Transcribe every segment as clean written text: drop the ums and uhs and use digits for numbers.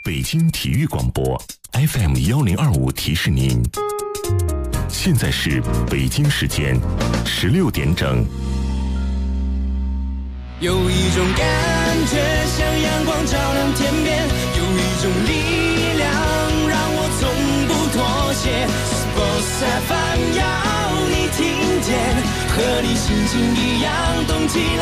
北京体育广播 FM1025提示您，现在是北京时间16点整。 有一种感觉像阳光照亮天边，有一种力量让我从不妥协。Sports FM 要你听见，和你心情一样动起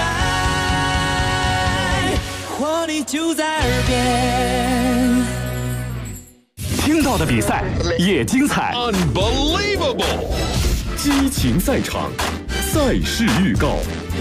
来，活力就在耳边。 听到的比赛也精彩 Unbelievable 激情赛场，赛事预告。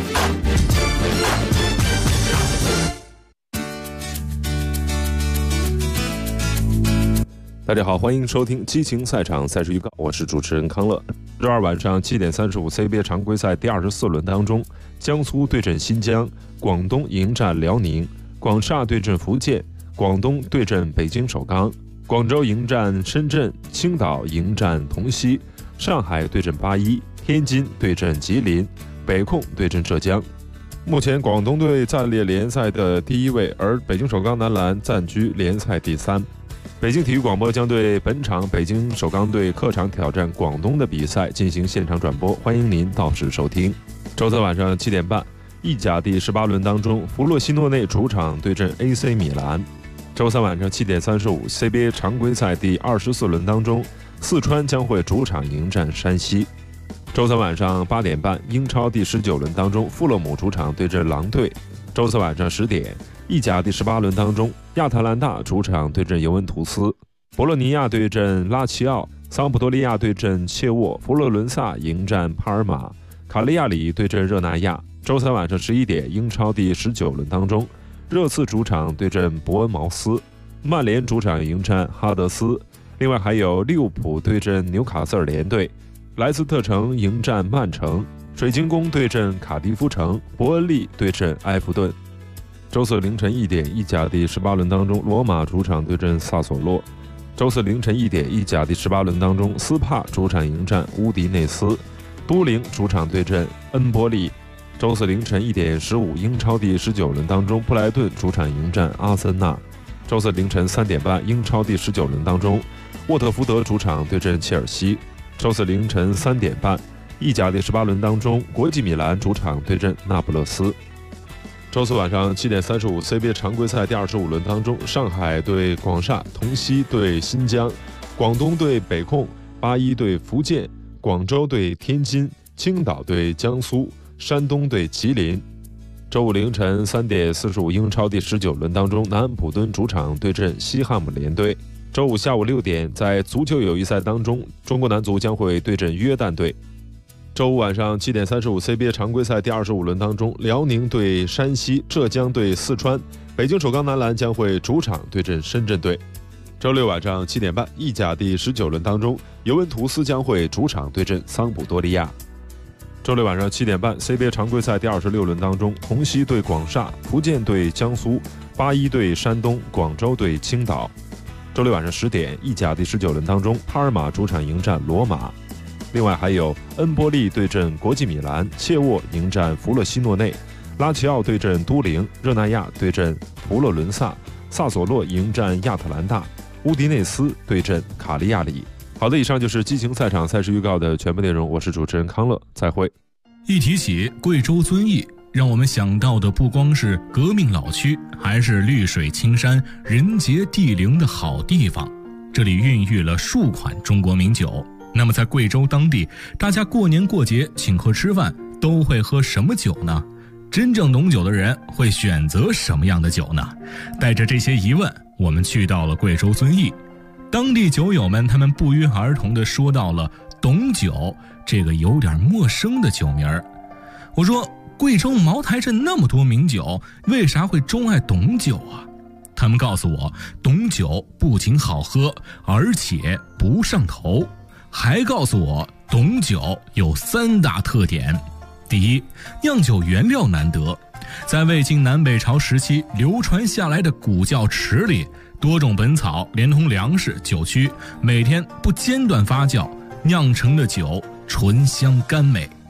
大家好，欢迎收听激情赛场赛事预告，我是主持人康乐。周二晚上7点35 CBA 常规赛第24轮当中，江苏对阵新疆，广东迎战辽宁，广厦对阵福建，广东对阵北京首钢，广州迎战深圳，青岛迎战同曦，上海对阵81，天津对阵吉林，北控对阵浙江。目前广东队暂列联赛的第一位，而北京首钢男篮暂居联赛第3。北京体育广播将对本场北京首钢队客场挑战广东的比赛进行现场转播，欢迎您到时收听。周三晚上7点半，意甲第18轮当中，弗洛西诺内主场对阵 AC 米兰。周三晚上7点35 CBA 常规赛第24轮当中，四川将会主场迎战山西。周三晚上8点半，英超第19轮当中，富勒姆主场对阵狼队。周四晚上10点，意甲第18轮当中，亚特兰大主场对阵尤文图斯，博洛尼亚对阵拉齐奥，桑普多利亚对阵切沃，佛罗伦萨迎战帕尔马，卡利亚里对阵热那亚。周三晚上11点，英超第19轮当中，热刺主场对阵伯恩茅斯，曼联主场迎战哈德斯，另外还有利物浦对阵纽卡斯尔联队，莱斯特城迎战曼城，水晶宫对阵卡迪夫城，伯恩利对阵埃弗顿。周四凌晨1点，意甲第18轮当中，罗马主场对阵萨索洛。周四凌晨1点，意甲第18轮当中，斯帕主场迎战乌迪内斯，都灵主场对阵恩波利。周四凌晨1点15，英超第19轮当中，布莱顿主场迎战阿森纳。周四凌晨3点半，英超第19轮当中，沃特福德主场对阵切尔西。周四凌晨3点半，意甲第18轮当中，国际米兰主场对阵那不勒斯。周四晚上7点35 CBA 常规赛第25轮当中，上海对广厦，同曦对新疆，广东对北控，81对福建，广州对天津，青岛对江苏，山东对吉林。周五凌晨3点45，英超第19轮当中，南安普敦主场对阵西汉姆联队。周五下午6点，在足球友谊赛当中，中国男足将会对阵约旦队。周五晚上7点35 CBA 常规赛第25轮当中，辽宁对山西，浙江对四川，北京首钢男篮将会主场对阵深圳队。周六晚上7点半，意甲第19轮当中，尤文图斯将会主场对阵桑普多利亚。周六晚上7点半 CBA 常规赛第26轮当中，同曦对广厦，福建对江苏，81对山东，广州对青岛。周六晚上10点，意甲第19轮当中，帕尔马主场迎战罗马。另外还有恩波利对阵国际米兰，切沃迎战弗洛西诺内，拉齐奥对阵都灵，热那亚对阵佛罗伦萨，萨索洛迎战亚特兰大，乌迪内斯对阵卡利亚里。好的，以上就是激情赛场赛事预告的全部内容，我是主持人康乐，再会。 一提起贵州遵义，让我们想到的不光是革命老区，还是绿水青山、人杰地灵的好地方。这里孕育了数款中国名酒。那么在贵州当地，大家过年过节请客吃饭都会喝什么酒呢？真正懂酒的人会选择什么样的酒呢？带着这些疑问，我们去到了贵州遵义。当地酒友们他们不约而同地说到了董酒这个有点陌生的酒名儿。我说，贵州茅台镇那么多名酒，为啥会钟爱董酒啊？他们告诉我，董酒不仅好喝，而且不上头。还告诉我，董酒有3大特点。第一，酿酒原料难得，在魏晋南北朝时期流传下来的古窖池里，多种本草连同粮食、酒曲，每天不间断发酵，酿成的酒醇香甘美。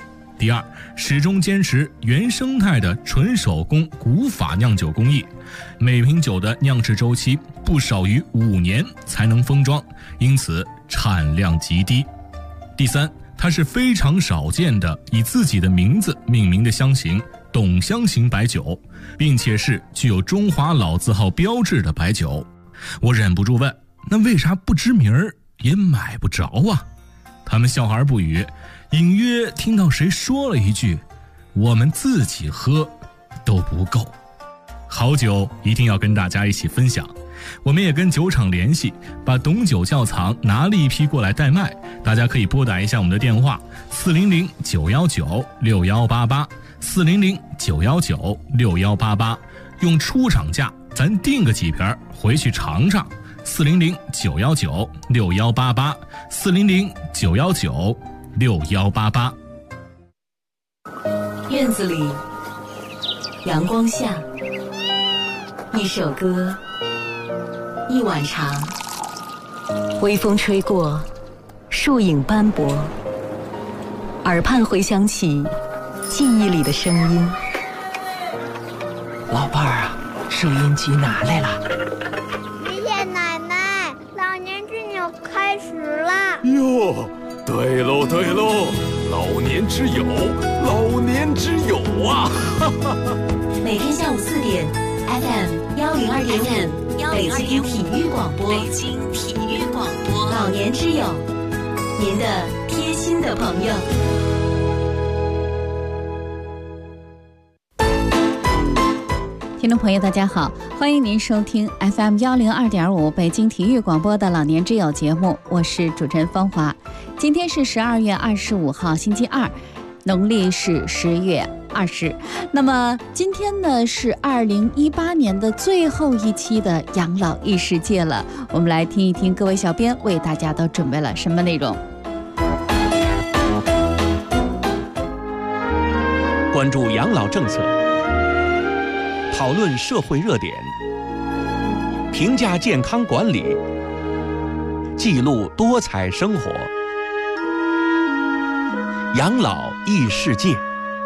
第二，始终坚持原生态的纯手工古法酿酒工艺，每瓶酒的酿制周期不少于5年才能封装，因此产量极低。第三，它是非常少见的以自己的名字命名的香型董香型白酒，并且是具有中华老字号标志的白酒。我忍不住问，那为啥不知名儿也买不着啊？他们笑而不语，隐约听到谁说了一句，我们自己喝都不够。好酒一定要跟大家一起分享，我们也跟酒厂联系，把董酒窖藏拿了一批过来代卖，大家可以拨打一下我们的电话400-919-6188 400-919-6188，用出厂价咱订个几瓶回去尝尝。400-919-6188 400-919-6188。 院子里，阳光下，一首歌，一碗茶，微风吹过，树影斑驳，耳畔回响起记忆里的声音。 老伴儿啊，收音机拿来了。 爷爷奶奶，老年之友开始啦！ 哟，对喽对喽，老年之友，老年之友啊！ 每天下午4点 ，FM 102.5，北京体育广播，北京体育广播，老年之友，您的贴心的朋友。 听众朋友大家好，欢迎您收听 FM 102.5北京体育广播的老年之友节目，我是主持人芳华。今天是12月25号星期二，农历是10月20。那么今天呢是2018年的最后一期的养老异世界了，我们来听一听各位小编为大家都准备了什么内容。 关注养老政策，讨论社会热点，评价健康管理，记录多彩生活。养老异世界。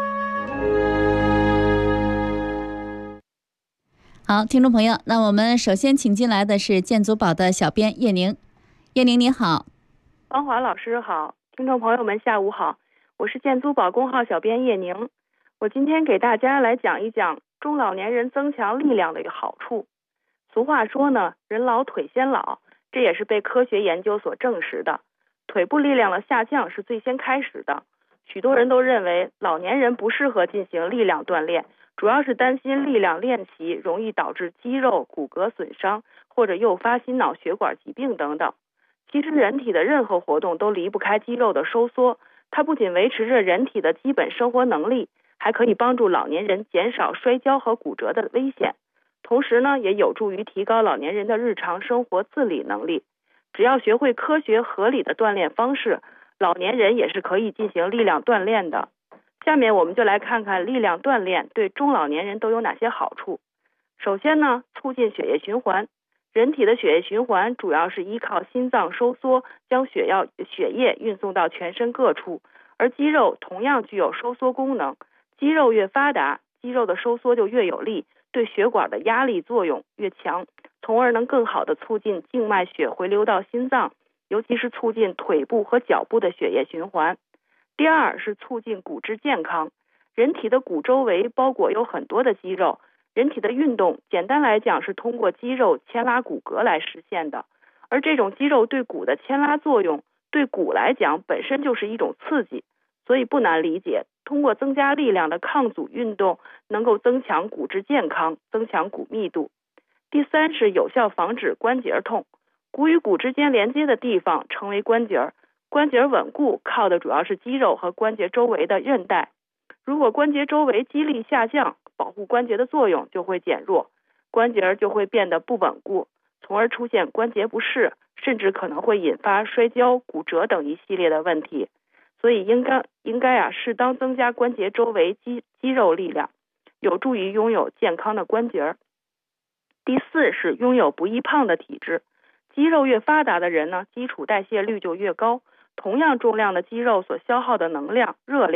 好，听众朋友，那我们首先请进来的是建祖宝的小编叶宁。叶宁你好。 芳华老师好，听众朋友们下午好，我是建祖宝公号小编叶宁。我今天给大家来讲一讲中老年人增强力量的一个好处。俗话说呢，人老腿先老，这也是被科学研究所证实的。腿部力量的下降是最先开始的。许多人都认为老年人不适合进行力量锻炼，主要是担心力量练习容易导致肌肉、骨骼损伤，或者诱发心脑血管疾病等等。其实人体的任何活动都离不开肌肉的收缩，它不仅维持着人体的基本生活能力，还可以帮助老年人减少摔跤和骨折的危险，同时呢，也有助于提高老年人的日常生活自理能力。只要学会科学合理的锻炼方式，老年人也是可以进行力量锻炼的。下面我们就来看看力量锻炼对中老年人都有哪些好处。首先呢，促进血液循环。人体的血液循环主要是依靠心脏收缩，将血液运送到全身各处，而肌肉同样具有收缩功能。肌肉越发达，肌肉的收缩就越有力，对血管的压力作用越强，从而能更好地促进静脉血回流到心脏，尤其是促进腿部和脚部的血液循环。第二是促进骨质健康。人体的骨周围包裹有很多的肌肉，人体的运动简单来讲是通过肌肉牵拉骨骼来实现的，而这种肌肉对骨的牵拉作用，对骨来讲本身就是一种刺激，所以不难理解，通过增加力量的抗阻运动能够增强骨质健康，增强骨密度。第三是有效防止关节痛。骨与骨之间连接的地方称为关节，关节稳固靠的主要是肌肉和关节周围的韧带。如果关节周围肌力下降，保护关节的作用就会减弱，关节就会变得不稳固，从而出现关节不适，甚至可能会引发摔跤、骨折等一系列的问题。所以应该适当增加关节周围肌肉力量，有助于拥有健康的关节。第四是拥有不易胖的体质。肌肉越发达的人呢，基础代谢率就越高，同样重量的肌肉所消耗的能量、热量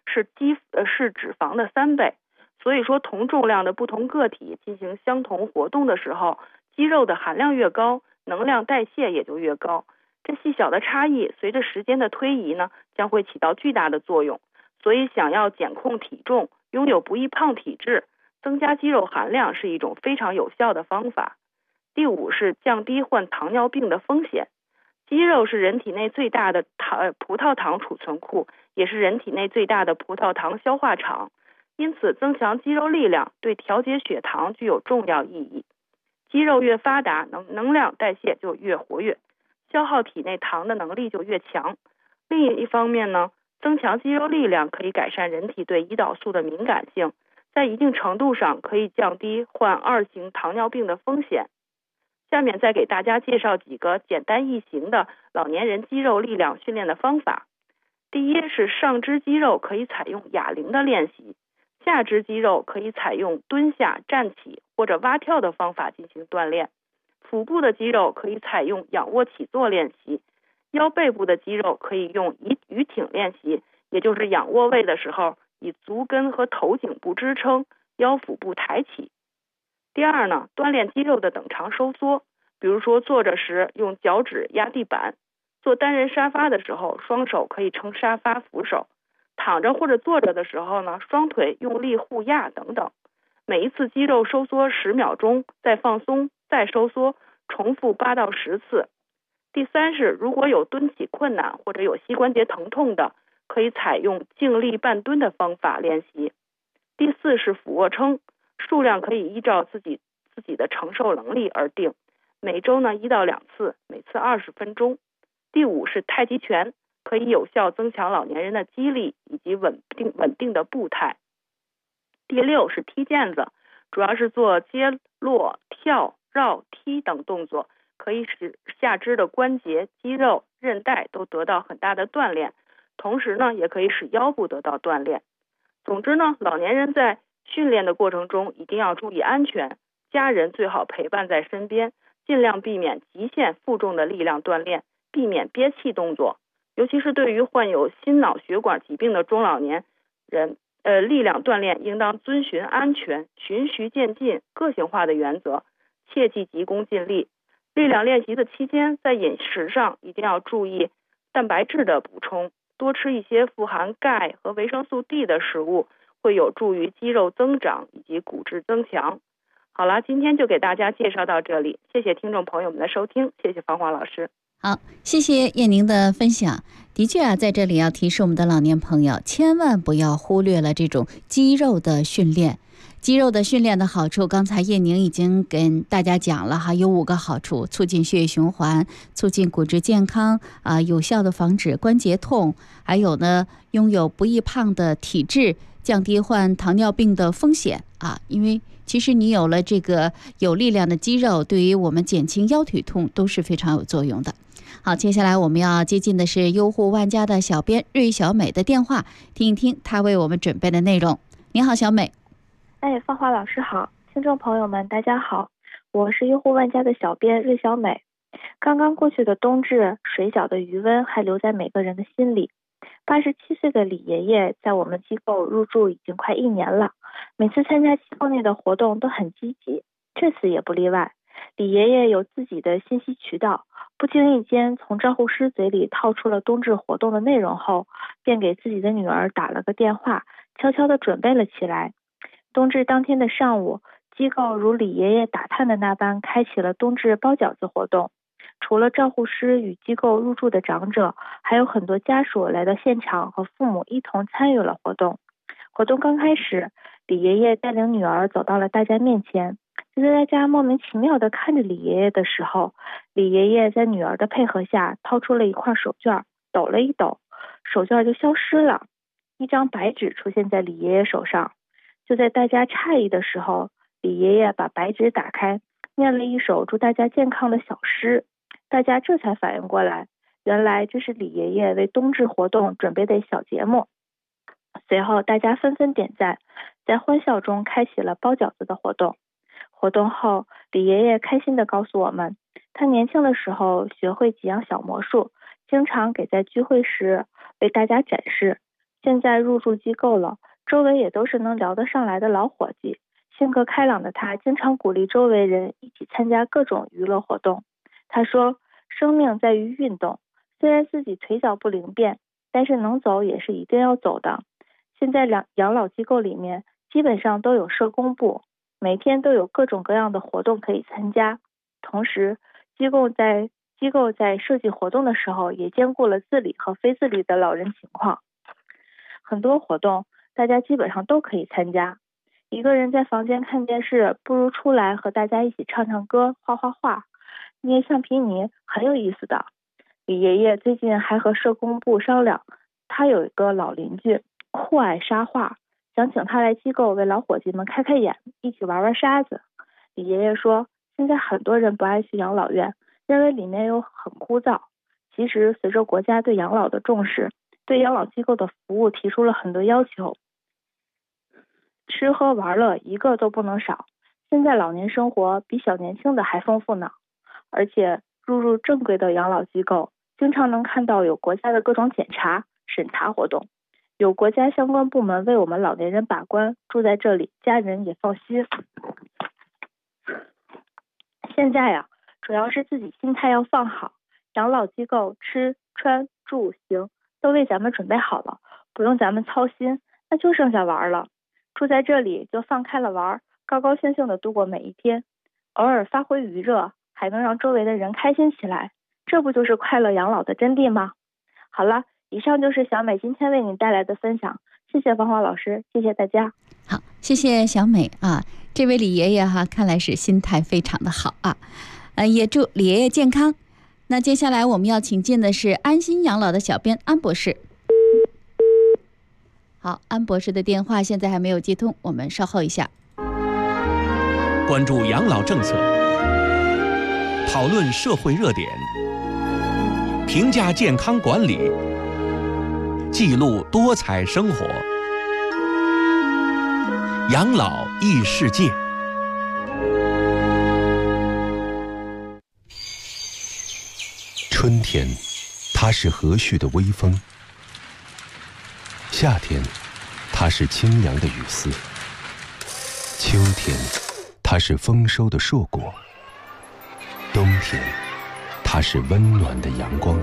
是脂肪的3倍。所以说，同重量的不同个体进行相同活动的时候，肌肉的含量越高，能量代谢也就越高。这细小的差异随着时间的推移呢，将会起到巨大的作用。所以想要减控体重，拥有不易胖体质，增加肌肉含量是一种非常有效的方法。第5是降低患糖尿病的风险。肌肉是人体内最大的葡萄糖储存库，也是人体内最大的葡萄糖消化场。因此，增强肌肉力量对调节血糖具有重要意义。肌肉越发达，能量代谢就越活跃，消耗体内糖的能力就越强。另一方面呢，增强肌肉力量可以改善人体对胰岛素的敏感性，在一定程度上可以降低患2型糖尿病的风险。下面再给大家介绍几个简单易行的老年人肌肉力量训练的方法。第一是上肢肌肉可以采用哑铃的练习，下肢肌肉可以采用蹲下、站起或者蛙跳的方法进行锻炼。腹部的肌肉可以采用仰卧起坐练习，腰背部的肌肉可以用鱼挺练习，也就是仰卧位的时候，以足跟和头颈部支撑，腰腹部抬起。第二呢，锻炼肌肉的等长收缩，比如说坐着时用脚趾压地板，坐单人沙发的时候，双手可以撑沙发扶手，躺着或者坐着的时候呢，双腿用力互压等等。每一次肌肉收缩10秒钟，再放松，再收缩，重复8到10次。第三是，如果有蹲起困难或者有膝关节疼痛的，可以采用静立半蹲的方法练习。第四是俯卧撑，数量可以依照自己的承受能力而定，每周呢1到2次，每次20分钟。第5是太极拳，可以有效增强老年人的肌力以及稳定的步态。第6是踢毽子，主要是做接落、跳、绕、踢等动作，可以使下肢的关节、肌肉、韧带都得到很大的锻炼，同时呢，也可以使腰部得到锻炼。总之呢，老年人在训练的过程中一定要注意安全，家人最好陪伴在身边，尽量避免极限负重的力量锻炼，避免憋气动作。尤其是对于患有心脑血管疾病的中老年人，力量锻炼应当遵循安全、循序渐进、个性化的原则，切忌急功近利。力量练习的期间，在饮食上一定要注意蛋白质的补充，多吃一些富含钙和维生素 D 的食物，会有助于肌肉增长以及骨质增强。好了，今天就给大家介绍到这里，谢谢听众朋友们的收听，谢谢芳华老师。 好，谢谢叶宁的分享。的确啊，在这里要提示我们的老年朋友，千万不要忽略了这种肌肉的训练。肌肉的训练的好处，刚才叶宁已经跟大家讲了哈，有5个好处：促进血液循环，促进骨质健康有效的防止关节痛，还有呢，拥有不易胖的体质，降低患糖尿病的风险因为其实你有了这个有力量的肌肉，对于我们减轻腰腿痛都是非常有作用的。好，接下来我们要接近的是优户万家的小编芮小美的电话，听一听她为我们准备的内容。你好，小美。 芳华老师好，听众朋友们大家好，我是优户万家的小编芮小美。刚刚过去的冬至，水饺的余温还留在每个人的心里。87岁的李爷爷在我们机构入住已经快1年了，每次参加机构内的活动都很积极，这次也不例外。李爷爷有自己的信息渠道，不经意间从照护师嘴里套出了冬至活动的内容后，便给自己的女儿打了个电话，悄悄地准备了起来。冬至当天的上午，机构如李爷爷打探的那般开启了冬至包饺子活动。除了照护师与机构入住的长者，还有很多家属来到现场和父母一同参与了活动。活动刚开始，李爷爷带领女儿走到了大家面前，就在大家莫名其妙地看着李爷爷的时候，李爷爷在女儿的配合下掏出了一块手绢，抖了一抖，手绢就消失了，一张白纸出现在李爷爷手上。就在大家诧异的时候，李爷爷把白纸打开，念了一首祝大家健康的小诗，大家这才反应过来，原来这是李爷爷为冬至活动准备的小节目。随后大家纷纷点赞，在欢笑中开启了包饺子的活动。活动后，李爷爷开心地告诉我们，他年轻的时候学会几样小魔术，经常给在聚会时为大家展示。 现在入住机构了，周围也都是能聊得上来的老伙计。性格开朗的他经常鼓励周围人一起参加各种娱乐活动。他说，生命在于运动，虽然自己腿脚不灵便，但是能走也是一定要走的。现在养老机构里面基本上都有社工部，每天都有各种各样的活动可以参加。同时，机构在设计活动的时候也兼顾了自理和非自理的老人情况。很多活动大家基本上都可以参加。一个人在房间看电视，不如出来和大家一起唱唱歌、画画画、捏橡皮泥，很有意思的。李爷爷最近还和社工部商量，他有一个老邻居酷爱沙画，想请他来机构为老伙计们开开眼，一起玩玩沙子。李爷爷说，现在很多人不爱去养老院，认为里面又很枯燥。其实随着国家对养老的重视，对养老机构的服务提出了很多要求，吃喝玩乐一个都不能少。现在老年生活比小年轻的还丰富呢，而且入正规的养老机构，经常能看到有国家的各种检查、审查活动，有国家相关部门为我们老年人把关，住在这里，家人也放心。现在呀，主要是自己心态要放好，养老机构吃穿住行都为咱们准备好了，不用咱们操心，那就剩下玩了。住在这里就放开了玩，高高兴兴的度过每一天，偶尔发挥余热，还能让周围的人开心起来，这不就是快乐养老的真谛吗？好了，以上就是小美今天为您带来的分享，谢谢芳华老师，谢谢大家。 好，谢谢小美啊，这位李爷爷看来是心态非常的好啊，也祝李爷爷健康。那接下来我们要请进的是安心养老的小编安博士。好，安博士的电话现在还没有接通，我们稍后一下。 关注养老政策，讨论社会热点，评价健康管理，记录多彩生活。养老异世界。 春天，它是和煦的微风；夏天，它是清凉的雨丝；秋天，它是丰收的硕果；冬天，它是温暖的阳光。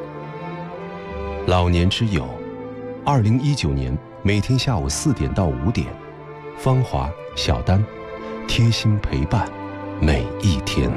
老年之友，2019年每天下午4点到5点，芳华、小丹，贴心陪伴每一天。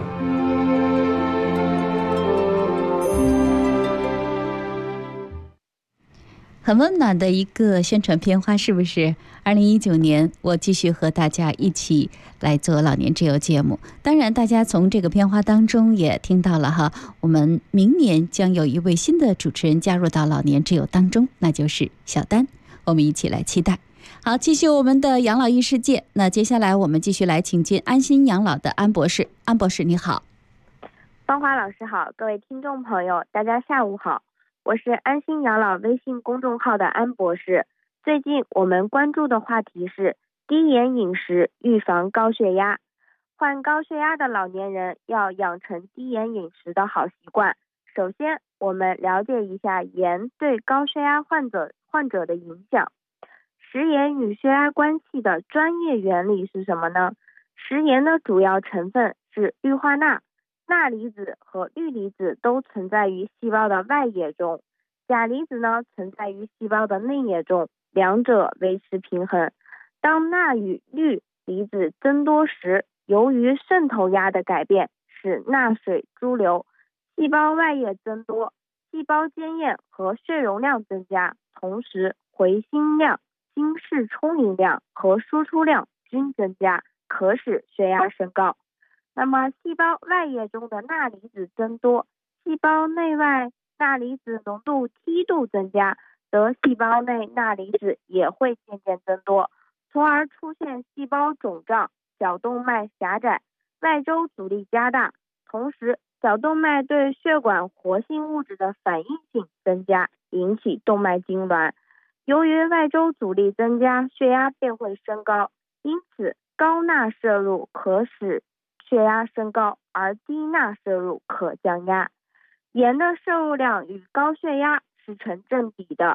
很温暖的一个宣传片花，是不是？2019年我继续和大家一起来做老年之友节目。当然大家从这个片花当中也听到了我们明年将有一位新的主持人加入到老年之友当中，那就是小丹，我们一起来期待。好，继续我们的养老异世界。那接下来我们继续来请进安心养老的安博士。安博士你好。 芳华老师好，各位听众朋友大家下午好，我是安心养老微信公众号的安博士。最近我们关注的话题是低盐饮食预防高血压。患高血压的老年人要养成低盐饮食的好习惯。首先我们了解一下盐对高血压患者的影响。食盐与血压关系的专业原理是什么呢？食盐的主要成分是氯化钠，钠离子和氯离子都存在于细胞的外液中，钾离子呢存在于细胞的内液中，两者维持平衡。当钠与氯离子增多时，由于渗透压的改变，使钠水潴留，细胞外液增多，细胞间液和血容量增加，同时回心量、心室充盈量和输出量均增加，可使血压升高。那么细胞外液中的钠离子增多，细胞内外钠离子浓度梯度增加，则细胞内钠离子也会渐渐增多，从而出现细胞肿胀、小动脉狭窄、外周阻力加大，同时小动脉对血管活性物质的反应性增加，引起动脉痉挛。由于外周阻力增加，血压便会升高，因此高钠摄入可使血压升高，而低钠摄入可降压。盐的摄入量与高血压是成正比的，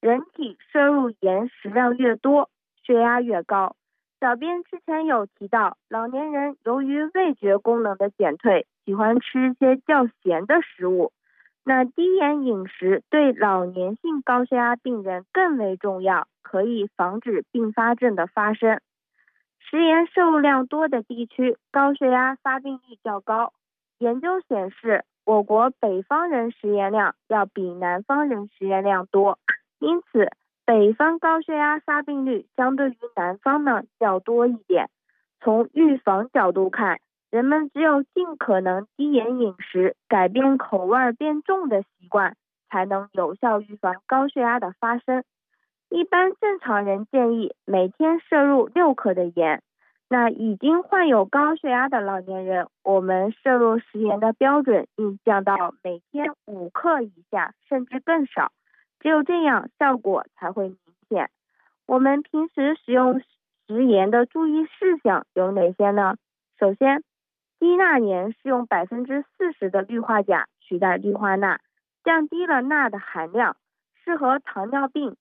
人体摄入盐食量越多，血压越高。小编之前有提到，老年人由于味觉功能的减退，喜欢吃一些较咸的食物。那低盐饮食对老年性高血压病人更为重要，可以防止并发症的发生。食盐摄入量多的地区，高血压发病率较高。研究显示，我国北方人食盐量要比南方人食盐量多，因此北方高血压发病率相对于南方呢较多一点。从预防角度看，人们只有尽可能低盐饮食，改变口味变重的习惯，才能有效预防高血压的发生。一般正常人建议每天摄入6克的盐。那已经患有高血压的老年人，我们摄入食盐的标准应降到每天5克以下，甚至更少。只有这样，效果才会明显。我们平时使用食盐的注意事项有哪些呢？首先，低钠盐是用40%的氯化钾取代氯化钠，降低了钠的含量，适合糖尿病、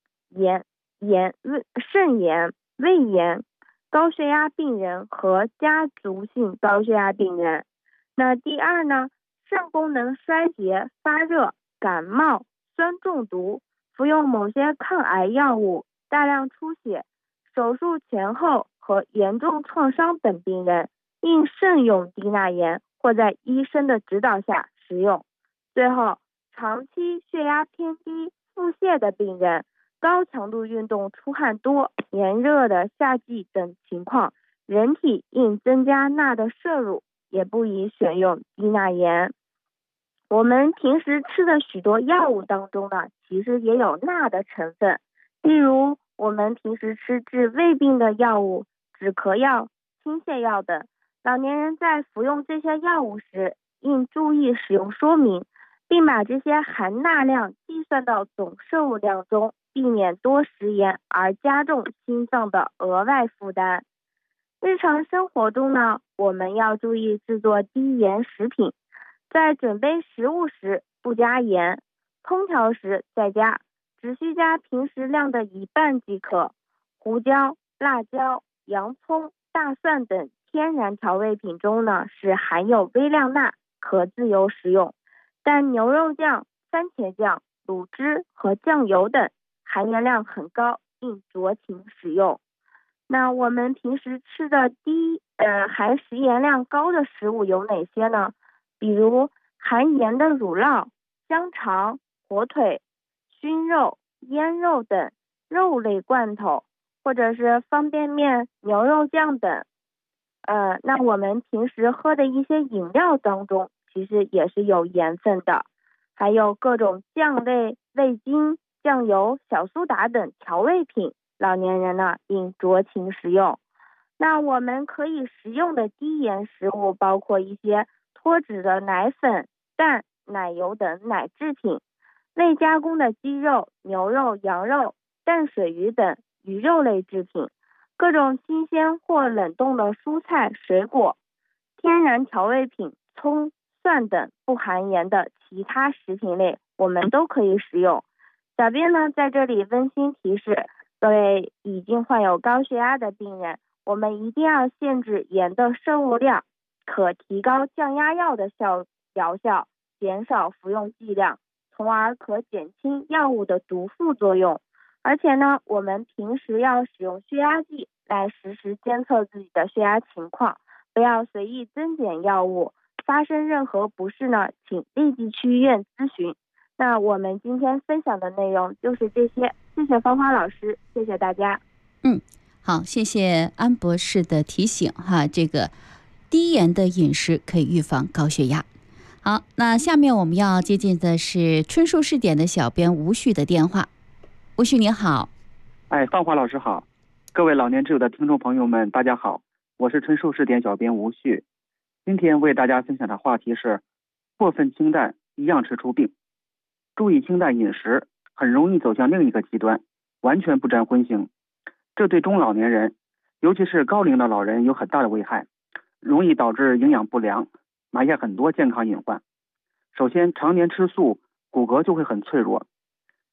肾炎、胃炎、高血压病人和家族性高血压病人。那第二呢，肾功能衰竭、发热、感冒、酸中毒、服用某些抗癌药物、大量出血、手术前后和严重创伤等病人应慎用低钠盐，或在医生的指导下食用。最后，长期血压偏低、腹泻的病人、高强度运动出汗多、炎热的夏季等情况，人体应增加钠的摄入，也不宜选用低钠盐。我们平时吃的许多药物当中呢，其实也有钠的成分，例如我们平时吃治胃病的药物、止咳药、清泻药等。老年人在服用这些药物时，应注意使用说明，并把这些含钠量计算到总摄入量中，避免多食盐而加重心脏的额外负担。日常生活中呢，我们要注意制作低盐食品，在准备食物时不加盐，烹调时再加，只需加平时量的1半即可。胡椒、辣椒、洋葱、大蒜等天然调味品中呢，是含有微量钠，可自由食用，但牛肉酱、番茄酱、卤汁和酱油等含盐量很高，应酌情使用。那我们平时吃的含食盐量高的食物有哪些呢？比如含盐的乳酪、香肠、火腿、熏肉、腌肉等肉类罐头，或者是方便面、牛肉酱等。那我们平时喝的一些饮料当中，其实也是有盐分的，还有各种酱类、味精、酱油、小苏打等调味品，老年人呢应酌情食用。那我们可以食用的低盐食物包括一些脱脂的奶粉、蛋、奶油等奶制品，未加工的鸡肉、牛肉、羊肉、淡水鱼等鱼肉类制品，各种新鲜或冷冻的蔬菜、水果，天然调味品、葱、蒜等不含盐的其他食品类，我们都可以食用。小编呢在这里温馨提示各位已经患有高血压的病人，我们一定要限制盐的摄入量，可提高降压药的疗效，减少服用剂量，从而可减轻药物的毒副作用。而且呢，我们平时要使用血压计来实时监测自己的血压情况，不要随意增减药物。发生任何不适呢，请立即去医院咨询。那我们今天分享的内容就是这些，谢谢芳华老师，谢谢大家。 好，谢谢安博士的提醒哈，这个低盐的饮食可以预防高血压。好，那下面我们要接近的是春树试点的小编吴旭的电话。吴旭你好。 芳华老师好，各位老年之友的听众朋友们大家好，我是春树试点小编吴旭。今天为大家分享的话题是过分清淡一样吃出病。注意清淡饮食很容易走向另一个极端，完全不沾荤腥，这对中老年人尤其是高龄的老人有很大的危害，容易导致营养不良，埋下很多健康隐患。首先，常年吃素骨骼就会很脆弱，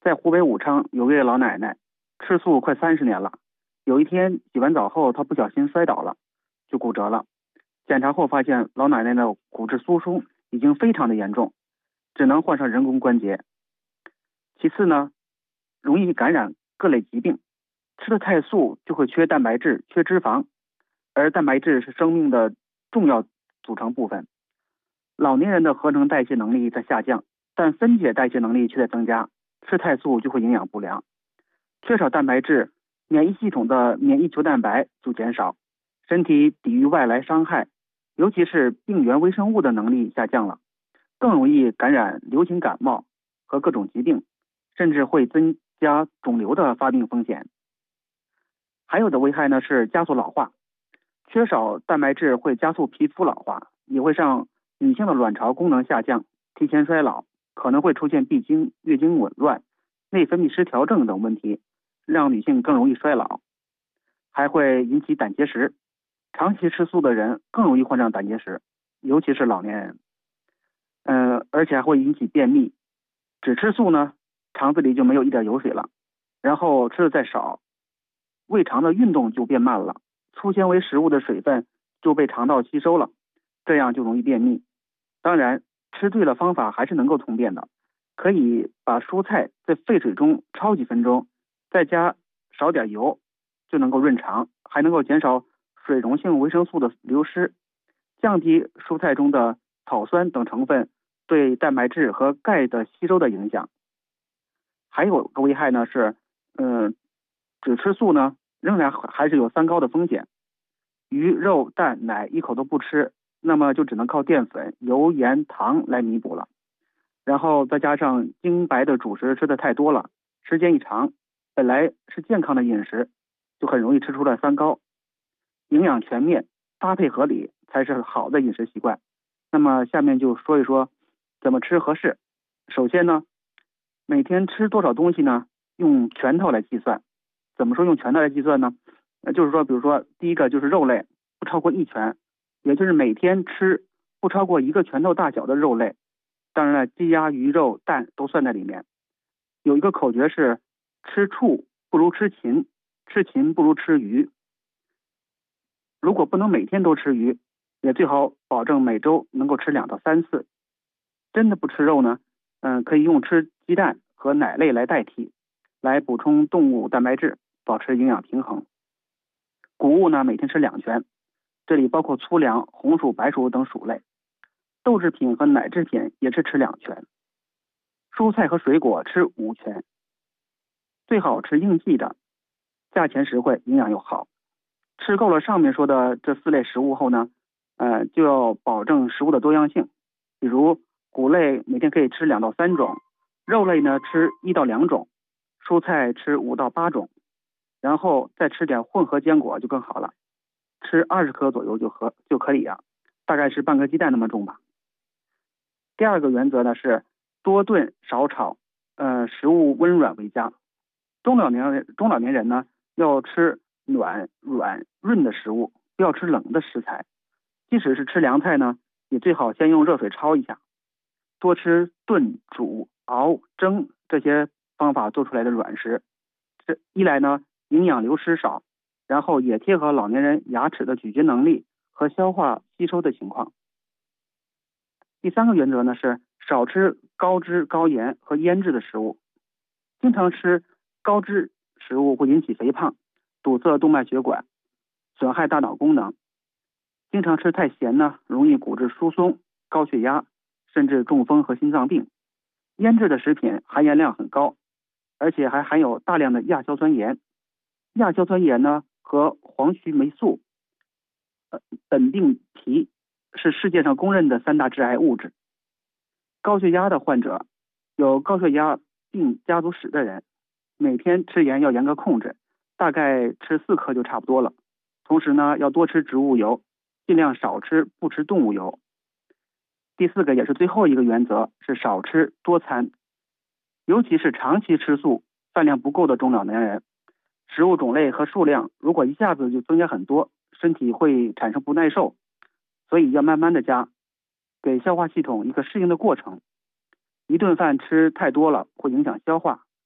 在湖北武昌有位老奶奶，吃素快30年了。有一天洗完澡后，她不小心摔倒了，就骨折了。检查后发现老奶奶的骨质疏松已经非常的严重，只能换上人工关节。其次呢，容易感染各类疾病，吃的太素就会缺蛋白质、缺脂肪，而蛋白质是生命的重要组成部分。老年人的合成代谢能力在下降，但分解代谢能力却在增加，吃太素就会营养不良。缺少蛋白质，免疫系统的免疫球蛋白就减少，身体抵御外来伤害，尤其是病原微生物的能力下降了，更容易感染流行感冒和各种疾病，甚至会增加肿瘤的发病风险。还有的危害呢是加速老化，缺少蛋白质会加速皮肤老化，也会让女性的卵巢功能下降，提前衰老，可能会出现闭经、月经紊乱、内分泌失调症等问题，让女性更容易衰老。还会引起胆结石，长期吃素的人更容易患上胆结石，尤其是老年人。而且还会引起便秘。只吃素呢，肠子里就没有一点油水了，然后吃的再少，胃肠的运动就变慢了，粗纤维食物的水分就被肠道吸收了，这样就容易便秘。当然，吃对了方法还是能够通便的，可以把蔬菜在沸水中焯几分钟，再加少点油，就能够润肠，还能够减少水溶性维生素的流失，降低蔬菜中的草酸等成分对蛋白质和钙的吸收的影响。还有个危害呢是，只吃素呢，仍然还是有3高的风险。鱼、肉、蛋、奶一口都不吃，那么就只能靠淀粉、油、盐、糖来弥补了。然后再加上精白的主食吃的太多了，时间一长，本来是健康的饮食，就很容易吃出了3高。营养全面、搭配合理才是好的饮食习惯。那么下面就说一说怎么吃合适。首先呢，每天吃多少东西呢？用拳头来计算。怎么说用拳头来计算呢？就是说，比如说第一个就是肉类不超过1拳，也就是每天吃不超过1个拳头大小的肉类。当然了，鸡鸭鱼肉蛋都算在里面。有一个口诀是吃畜不如吃禽，吃禽不如吃鱼。如果不能每天都吃鱼，也最好保证每周能够吃2到3次。真的不吃肉呢，可以用吃鸡蛋和奶类来代替，来补充动物蛋白质，保持营养平衡。谷物呢，每天吃2拳，这里包括粗粮、红薯、白薯等薯类。豆制品和奶制品也是吃2拳。蔬菜和水果吃5拳。最好吃应季的，价钱实惠，营养又好。吃够了上面说的这4类食物后呢，就要保证食物的多样性。比如谷类每天可以吃2到3种，肉类呢吃1到2种，蔬菜吃5到8种，然后再吃点混合坚果就更好了，吃20颗左右就可以啊，大概是半颗鸡蛋那么重吧。第二个原则呢是多炖少炒，食物温软为佳。中老年人呢要吃暖软润的食物，不要吃冷的食材。即使是吃凉菜呢，也最好先用热水焯一下。多吃炖、煮、熬、蒸这些方法做出来的软食，这一来呢营养流失少，然后也贴合老年人牙齿的咀嚼能力和消化吸收的情况。第3个原则呢是少吃高脂、高盐和腌制的食物。经常吃高脂食物会引起肥胖，堵塞动脉血管，损害大脑功能。经常吃太咸呢，容易骨质疏松、高血压，甚至中风和心脏病。腌制的食品含盐量很高，而且还含有大量的亚硝酸盐。亚硝酸盐呢和黄曲霉素、苯并芘是世界上公认的3大致癌物质。高血压的患者，有高血压病家族史的人，每天吃盐要严格控制，大概吃4克就差不多了。同时呢，要多吃植物油，尽量少吃不吃动物油。第4个也是最后一个原则是少吃多餐，尤其是长期吃素、饭量不够的中老年人，食物种类和数量如果一下子就增加很多，身体会产生不耐受，所以要慢慢的加，给消化系统一个适应的过程。一顿饭吃太多了会影响消化，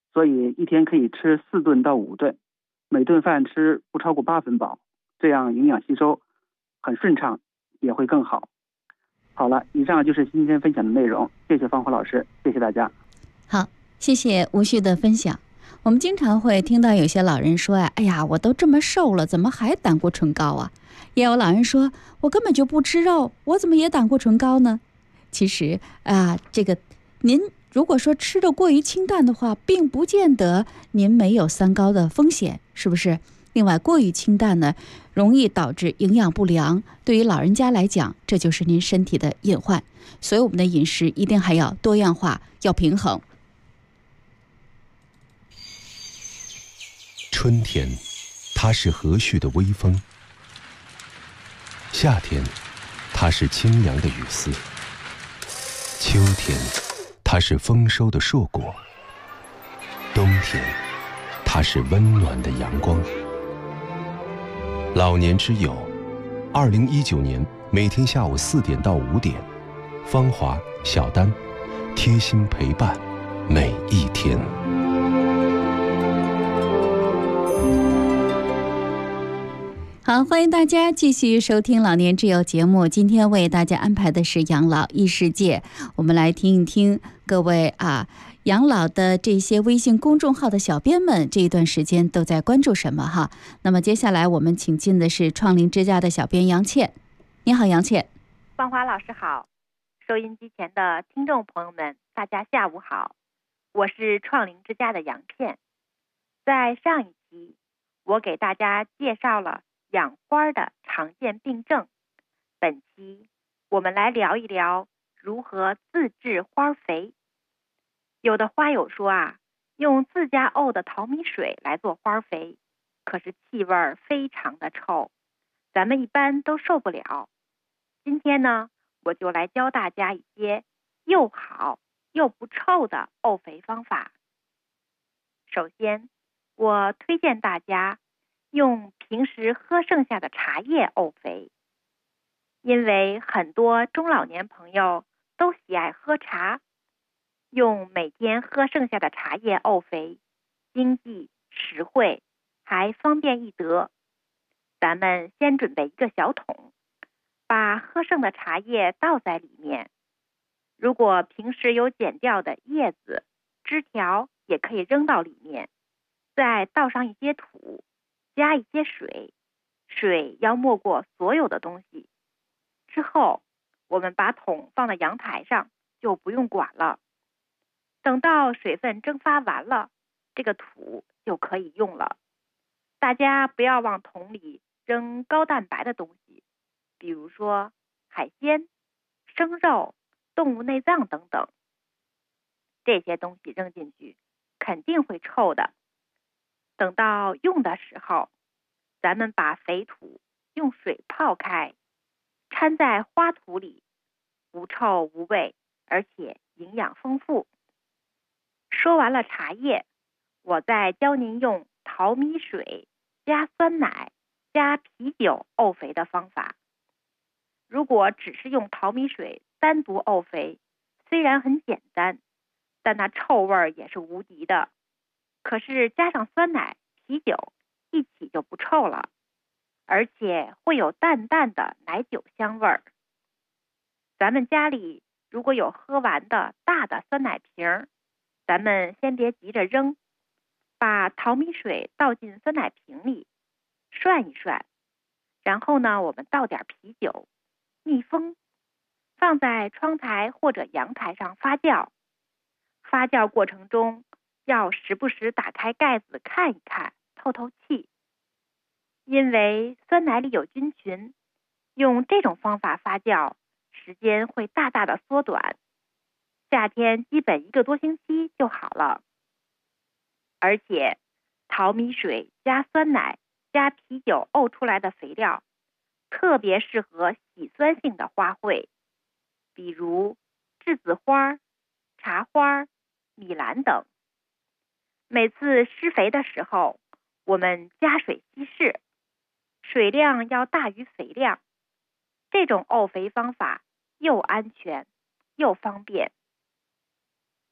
所以一天可以吃4顿到5顿，每顿饭吃不超过8分饱，这样营养吸收很顺畅，也会更好。好了，以上就是今天分享的内容，谢谢芳华老师，谢谢大家。 好，谢谢吴旭的分享。我们经常会听到有些老人说哎呀，我都这么瘦了，怎么还胆固醇高啊？也有老人说，我根本就不吃肉，我怎么也胆固醇高呢？其实这个您如果说吃的过于清淡的话，并不见得您没有三高的风险，是不是？另外，过于清淡呢，容易导致营养不良，对于老人家来讲，这就是您身体的隐患。所以我们的饮食一定还要多样化，要平衡。 春天，它是和煦的微风；夏天，它是清凉的雨丝；秋天，它是丰收的硕果；冬天，它是温暖的阳光。老年之友，2019年每天下午4点到5点，芳华、小丹，贴心陪伴每一天。 好，欢迎大家继续收听老年之友节目。今天为大家安排的是养老异世界，我们来听一听各位养老的这些微信公众号的小编们这一段时间都在关注什么哈。那么接下来我们请进的是创龄之家的小编杨倩。你好，杨倩。 芳华老师好，收音机前的听众朋友们大家下午好，我是创龄之家的杨倩。在上一期我给大家介绍了养花的常见病症，本期我们来聊一聊如何自制花肥。有的花友说用自家沤的淘米水来做花肥，可是气味非常的臭，咱们一般都受不了。今天呢，我就来教大家一些又好又不臭的沤肥方法。首先，我推荐大家用平时喝剩下的茶叶沤肥，因为很多中老年朋友都喜爱喝茶，用每天喝剩下的茶叶沤肥，经济实惠，还方便易得。咱们先准备一个小桶，把喝剩的茶叶倒在里面。如果平时有剪掉的叶子、枝条，也可以扔到里面，再倒上一些土，加一些水，水要没过所有的东西。之后，我们把桶放在阳台上，就不用管了。等到水分蒸发完了，这个土就可以用了。大家不要往桶里扔高蛋白的东西，比如说海鲜、生肉、动物内脏等等。这些东西扔进去肯定会臭的。等到用的时候，咱们把肥土用水泡开，掺在花土里，无臭无味，而且营养丰富。说完了茶叶，我再教您用淘米水加酸奶加啤酒沤肥的方法。如果只是用淘米水单独沤肥，虽然很简单，但那臭味也是无敌的。可是加上酸奶、啤酒一起就不臭了，而且会有淡淡的奶酒香味儿。咱们家里如果有喝完的大的酸奶瓶，咱们先别急着扔，把淘米水倒进酸奶瓶里，涮一涮，然后呢，我们倒点啤酒，密封，放在窗台或者阳台上发酵。发酵过程中要时不时打开盖子看一看，透透气。因为酸奶里有菌群，用这种方法发酵，时间会大大的缩短，夏天基本1个多星期就好了。而且淘米水加酸奶加啤酒沤出来的肥料，特别适合喜酸性的花卉，比如栀子花、茶花、米兰等。每次施肥的时候，我们加水稀释，水量要大于肥量。这种沤肥方法又安全又方便。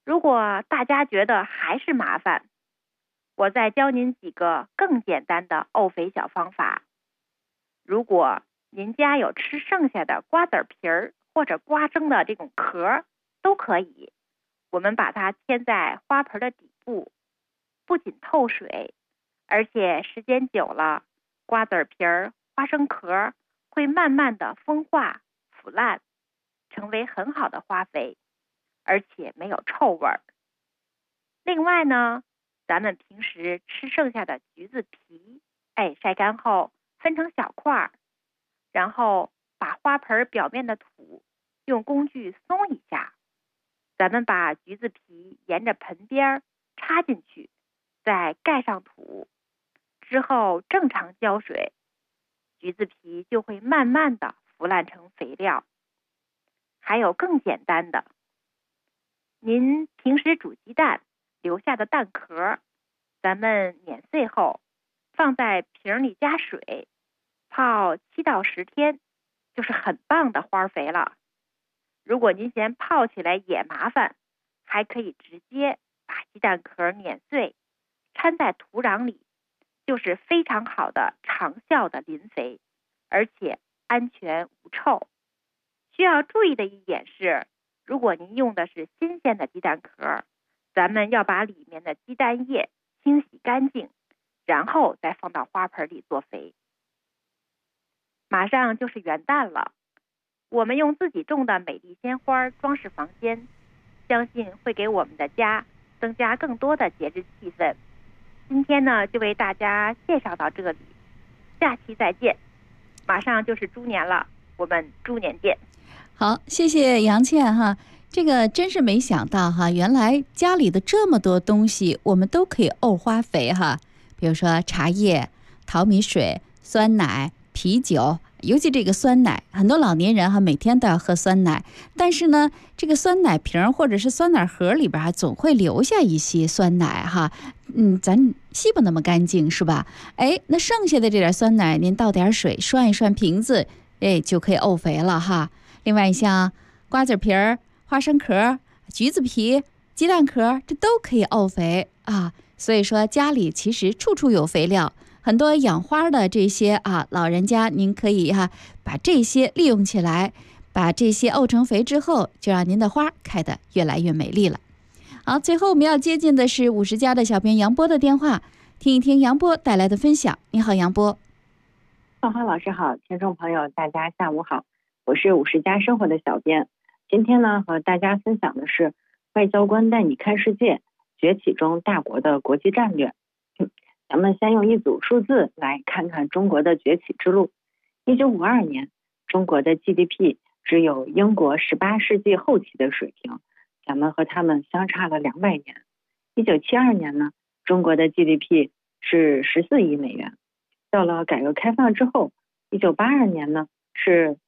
如果大家觉得还是麻烦，我再教您几个更简单的沤肥小方法。如果您家有吃剩下的瓜子皮儿或者瓜蒸的这种壳都可以，我们把它添在花盆的底部，不仅透水，而且时间久了，瓜子皮儿、花生壳会慢慢的风化腐烂，成为很好的花肥，而且没有臭味儿。另外呢，咱们平时吃剩下的橘子皮，晒干后分成小块，然后把花盆表面的土用工具松一下，咱们把橘子皮沿着盆边插进去，再盖上土，之后正常浇水，橘子皮就会慢慢的腐烂成肥料。还有更简单的，您平时煮鸡蛋留下的蛋壳，咱们碾碎后放在瓶里加水，泡7到10天，就是很棒的花肥了。如果您嫌泡起来也麻烦，还可以直接把鸡蛋壳碾碎，掺在土壤里，就是非常好的长效的磷肥，而且安全无臭。需要注意的一点是，如果您用的是新鲜的鸡蛋壳，咱们要把里面的鸡蛋液清洗干净，然后再放到花盆里做肥。马上就是元旦了，我们用自己种的美丽鲜花装饰房间，相信会给我们的家增加更多的节日气氛。今天呢，就为大家介绍到这里，下期再见。马上就是猪年了，我们猪年见。 好，谢谢杨倩哈，这个真是没想到哈，原来家里的这么多东西我们都可以沤花肥哈，比如说茶叶、淘米水、酸奶、啤酒，尤其这个酸奶，很多老年人哈每天都要喝酸奶，但是呢，这个酸奶瓶或者是酸奶盒里边总会留下一些酸奶哈，咱吸不那么干净是吧？那剩下的这点酸奶，您倒点水涮一涮瓶子，就可以沤肥了哈。另外像瓜子皮儿、花生壳、橘子皮、鸡蛋壳，这都可以沤肥啊。所以说家里其实处处有肥料，很多养花的这些老人家，您可以把这些利用起来，把这些沤成肥之后，就让您的花开得越来越美丽了。好，最后我们要接近的是50家的小编杨波的电话，听一听杨波带来的分享。你好，杨波。 芳华老师好，听众朋友大家下午好，我是50家生活的小编。今天呢，和大家分享的是外交官带你看世界，崛起中大国的国际战略。咱们先用一组数字来看看中国的崛起之路。1952年，中国的 GDP 只有英国18世纪后期的水平，咱们和他们相差了200年。1972年呢，中国的 GDP 是14亿美元。到了改革开放之后，1982年呢是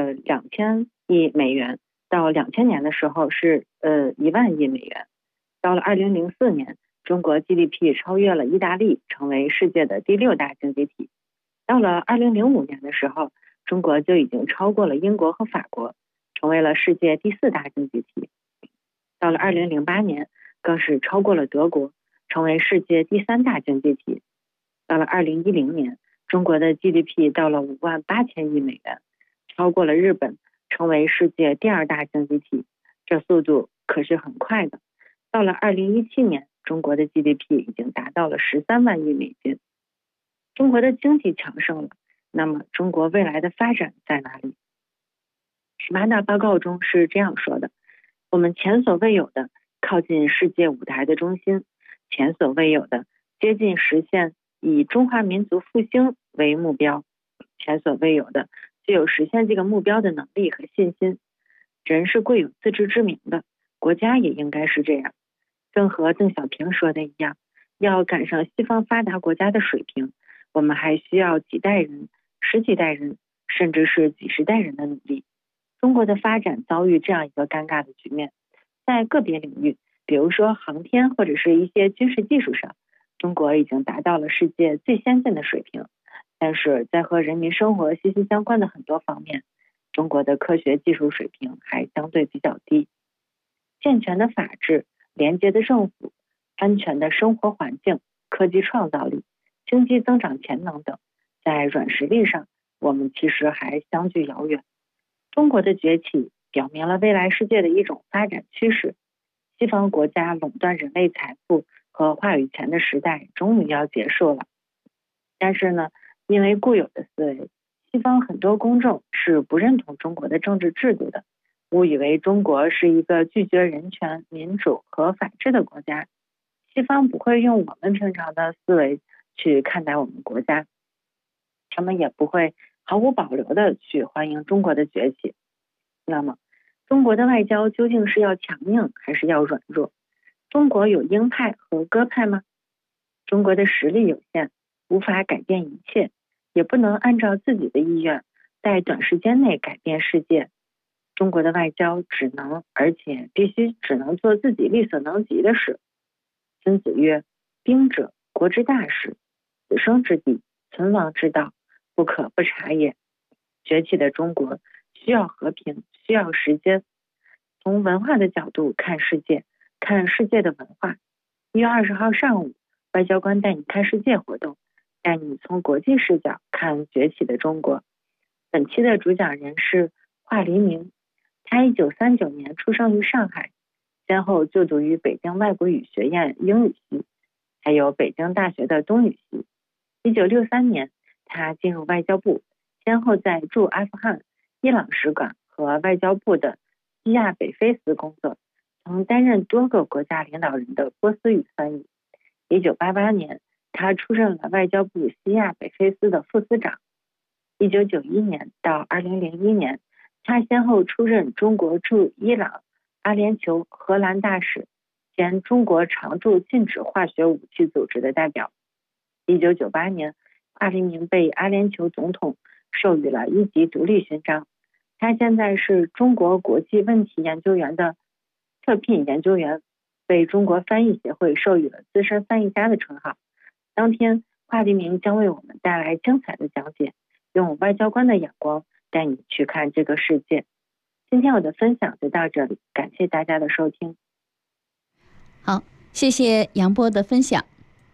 2000亿美元，到2000年的时候是1万亿美元。到了2004年，中国 GDP 超越了意大利，成为世界的第6大经济体。到了2005年的时候，中国就已经超过了英国和法国，成为了世界第4大经济体。到了2008年，更是超过了德国，成为世界第3大经济体。到了2010年，中国的 GDP 到了5万8千亿美元，超过了日本，成为世界第2大经济体。这速度可是很快的。到了2017年，中国的 GDP 已经达到了13万亿美金。中国的经济强盛了，那么中国未来的发展在哪里？18大报告中是这样说的：我们前所未有的靠近世界舞台的中心，前所未有的接近实现以中华民族复兴为目标，前所未有的具有实现这个目标的能力和信心。人是贵有自知之明的，国家也应该是这样。正和邓小平说的一样，要赶上西方发达国家的水平，我们还需要几代人、10几代人，甚至是几10代人的努力。中国的发展遭遇这样一个尴尬的局面，在个别领域，比如说航天或者是一些军事技术上，中国已经达到了世界最先进的水平，但是在和人民生活息息相关的很多方面，中国的科学技术水平还相对比较低。健全的法治、 廉洁的政府、安全的生活环境、科技创造力、经济增长潜能等，在软实力上我们其实还相距遥远。中国的崛起表明了未来世界的一种发展趋势，西方国家垄断人类财富和话语权的时代终于要结束了。但是呢，因为固有的思维，西方很多公众是不认同中国的政治制度的，误以为中国是一个拒绝人权、民主和法治的国家。西方不会用我们平常的思维去看待我们国家，他们也不会毫无保留的去欢迎中国的崛起。那么中国的外交究竟是要强硬还是要软弱？中国有鹰派和鸽派吗？中国的实力有限，无法改变一切，也不能按照自己的意愿在短时间内改变世界。中国的外交只能，而且必须只能做自己力所能及的事。孙子曰：兵者，国之大事，死生之地，存亡之道，不可不察也。崛起的中国需要和平，需要时间。从文化的角度看世界，看世界的文化。1月20号上午，外交官带你看世界活动，带你从国际视角看崛起的中国。本期的主讲人是华黎明，他1939年出生于上海，先后就读于北京外国语学院英语系，还有北京大学的东语系。1963年，他进入外交部，先后在驻阿富汗、伊朗使馆和外交部的西亚北非司工作，曾担任多个国家领导人的波斯语翻译。1988年，他出任了外交部西亚北非司的副司长。1991年到2001年，他先后出任中国驻伊朗、阿联酋、荷兰大使，兼中国常驻禁止化学武器组织的代表。1998年，华黎明被阿联酋总统授予了1级独立勋章。他现在是中国国际问题研究员的特聘研究员，被中国翻译协会授予了资深翻译家的称号。当天，华黎明将为我们带来精彩的讲解，用外交官的眼光带你去看这个世界。今天我的分享就到这里，感谢大家的收听。 好，谢谢杨波的分享。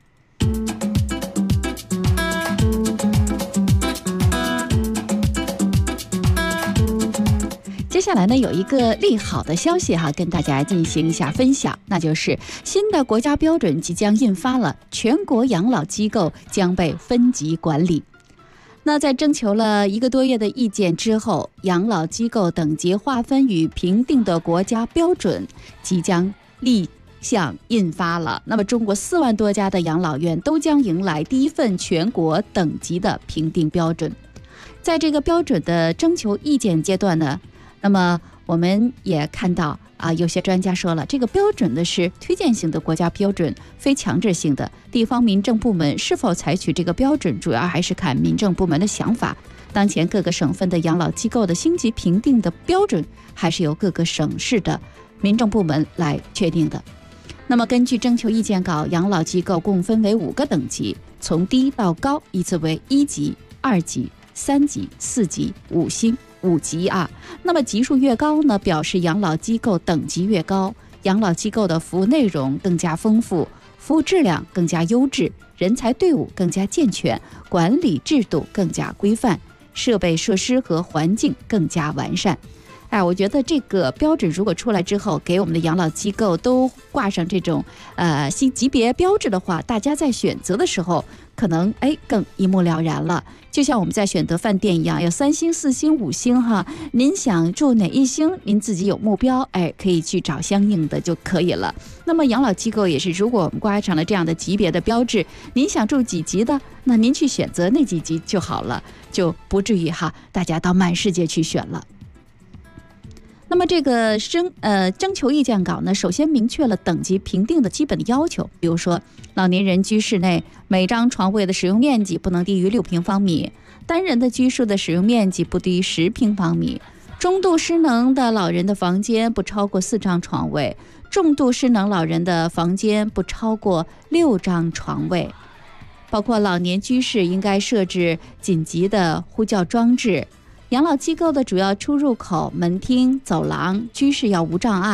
接下来呢，有一个利好的消息跟大家进行一下分享，那就是新的国家标准即将印发了，全国养老机构将被分级管理。那在征求了1个多月的意见之后，养老机构等级划分与评定的国家标准即将立项印发了。那么中国4万多家的养老院都将迎来第一份全国等级的评定标准。在这个标准的征求意见阶段呢，那么我们也看到有些专家说了，这个标准的是推荐性的国家标准，非强制性的。地方民政部门是否采取这个标准，主要还是看民政部门的想法。当前各个省份的养老机构的星级评定的标准，还是由各个省市的民政部门来确定的。那么根据征求意见稿，养老机构共分为5个等级，从低到高依次为1级、2级、3级、4级、5星、5级那么级数越高呢，表示养老机构等级越高，养老机构的服务内容更加丰富，服务质量更加优质，人才队伍更加健全，管理制度更加规范，设备设施和环境更加完善。我觉得这个标准如果出来之后，给我们的养老机构都挂上这种新级别标志的话，大家在选择的时候可能更一目了然了。就像我们在选择饭店一样，有3星、4星、5星您想住哪一星，您自己有目标，可以去找相应的就可以了。那么养老机构也是，如果我们挂上了这样的级别的标志，您想住几级的，那您去选择那几级就好了，就不至于大家到满世界去选了。那么这个征求意见稿呢，首先明确了等级评定的基本的要求，比如说老年人居室内每张床位的使用面积不能低于6平方米，单人的居室的使用面积不低于10平方米，中度失能的老人的房间不超过4张床位，重度失能老人的房间不超过6张床位，包括老年居室应该设置紧急的呼叫装置，养老机构的主要出入口、门厅、走廊、居室要无障碍，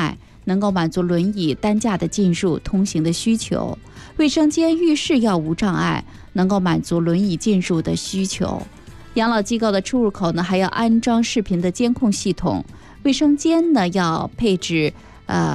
能够满足轮椅担架的进入通行的需求；卫生间、浴室要无障碍，能够满足轮椅进入的需求。养老机构的出入口呢，还要安装视频的监控系统。卫生间呢，要配置